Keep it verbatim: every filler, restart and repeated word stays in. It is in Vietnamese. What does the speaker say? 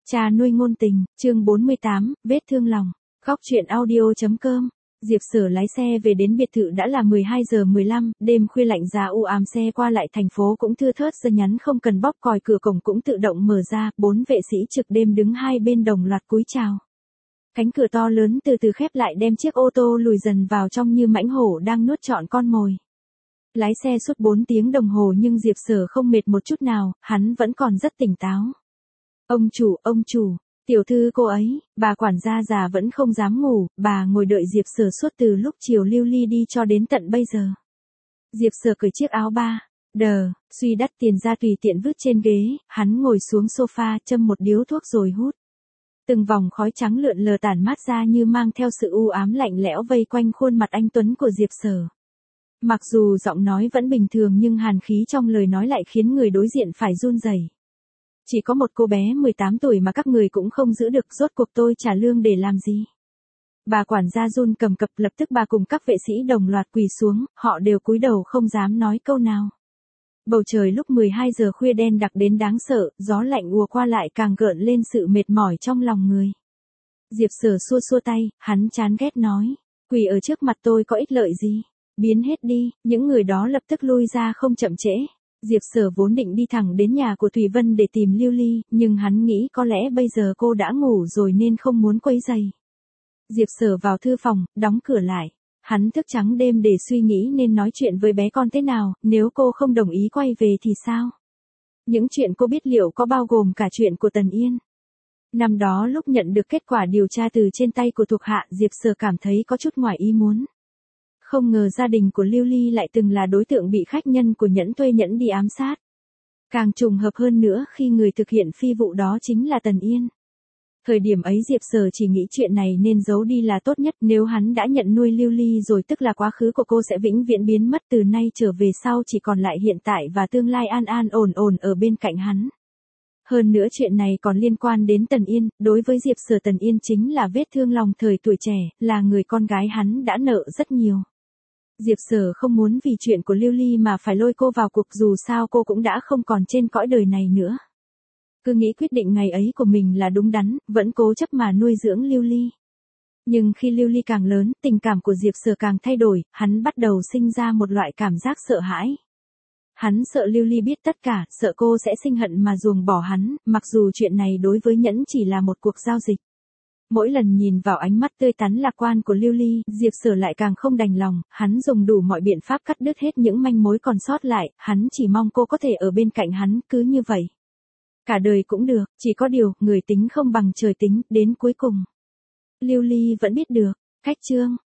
Cha nuôi ngôn tình, chương bốn mươi tám, vết thương lòng. Góc truyện audio.com. Diệp Sở lái xe về đến biệt thự đã là mười hai giờ mười lăm, đêm khuya lạnh giá u ám, xe qua lại thành phố cũng thưa thớt, giờ nhắn không cần bóp còi, cửa cổng cũng tự động mở ra, bốn vệ sĩ trực đêm đứng hai bên đồng loạt cúi chào. Cánh cửa to lớn từ từ khép lại, đem chiếc ô tô lùi dần vào trong như mãnh hổ đang nuốt trọn con mồi. Lái xe suốt bốn tiếng đồng hồ nhưng Diệp Sở không mệt một chút nào, hắn vẫn còn rất tỉnh táo. Ông chủ, ông chủ, tiểu thư cô ấy, bà quản gia già vẫn không dám ngủ, bà ngồi đợi Diệp Sở suốt từ lúc chiều lưu ly đi cho đến tận bây giờ. Diệp Sở cởi chiếc áo ba, đờ, suy đắt tiền ra tùy tiện vứt trên ghế, hắn ngồi xuống sofa châm một điếu thuốc rồi hút. Từng vòng khói trắng lượn lờ tản mát ra như mang theo sự u ám lạnh lẽo vây quanh khuôn mặt anh tuấn của Diệp Sở. Mặc dù giọng nói vẫn bình thường nhưng hàn khí trong lời nói lại khiến người đối diện phải run rẩy. Chỉ có một cô bé mười tám tuổi mà các người cũng không giữ được, rốt cuộc tôi trả lương để làm gì? Bà quản gia run cầm cập, lập tức bà cùng các vệ sĩ đồng loạt quỳ xuống, họ đều cúi đầu không dám nói câu nào. Bầu trời lúc mười hai giờ khuya đen đặc đến đáng sợ, gió lạnh ùa qua lại càng gợn lên sự mệt mỏi trong lòng người. Diệp Sở xua xua tay, hắn chán ghét nói, quỳ ở trước mặt tôi có ích lợi gì? Biến hết đi, những người đó lập tức lui ra không chậm trễ. Diệp Sở vốn định đi thẳng đến nhà của Thủy Vân để tìm Lưu Ly, nhưng hắn nghĩ có lẽ bây giờ cô đã ngủ rồi nên không muốn quấy rầy. Diệp Sở vào thư phòng, đóng cửa lại. Hắn thức trắng đêm để suy nghĩ nên nói chuyện với bé con thế nào, nếu cô không đồng ý quay về thì sao? Những chuyện cô biết liệu có bao gồm cả chuyện của Tần Yên? Năm đó lúc nhận được kết quả điều tra từ trên tay của thuộc hạ, Diệp Sở cảm thấy có chút ngoài ý muốn. Không ngờ gia đình của Lưu Ly lại từng là đối tượng bị khách nhân của Nhẫn thuê Nhẫn đi ám sát. Càng trùng hợp hơn nữa khi người thực hiện phi vụ đó chính là Tần Yên. Thời điểm ấy Diệp Sở chỉ nghĩ chuyện này nên giấu đi là tốt nhất, nếu hắn đã nhận nuôi Lưu Ly rồi tức là quá khứ của cô sẽ vĩnh viễn biến mất, từ nay trở về sau chỉ còn lại hiện tại và tương lai an an ổn ổn ở bên cạnh hắn. Hơn nữa chuyện này còn liên quan đến Tần Yên, đối với Diệp Sở Tần Yên chính là vết thương lòng thời tuổi trẻ, là người con gái hắn đã nợ rất nhiều. Diệp Sở không muốn vì chuyện của Lưu Ly mà phải lôi cô vào cuộc, dù sao cô cũng đã không còn trên cõi đời này nữa. Cứ nghĩ quyết định ngày ấy của mình là đúng đắn, vẫn cố chấp mà nuôi dưỡng Lưu Ly. Nhưng khi Lưu Ly càng lớn, tình cảm của Diệp Sở càng thay đổi, hắn bắt đầu sinh ra một loại cảm giác sợ hãi. Hắn sợ Lưu Ly biết tất cả, sợ cô sẽ sinh hận mà ruồng bỏ hắn, mặc dù chuyện này đối với Nhẫn chỉ là một cuộc giao dịch. Mỗi lần nhìn vào ánh mắt tươi tắn lạc quan của Lưu Ly, Diệp Sở lại càng không đành lòng, hắn dùng đủ mọi biện pháp cắt đứt hết những manh mối còn sót lại, hắn chỉ mong cô có thể ở bên cạnh hắn, cứ như vậy. Cả đời cũng được, chỉ có điều, người tính không bằng trời tính, đến cuối cùng. Lưu Ly vẫn biết được, cách chương,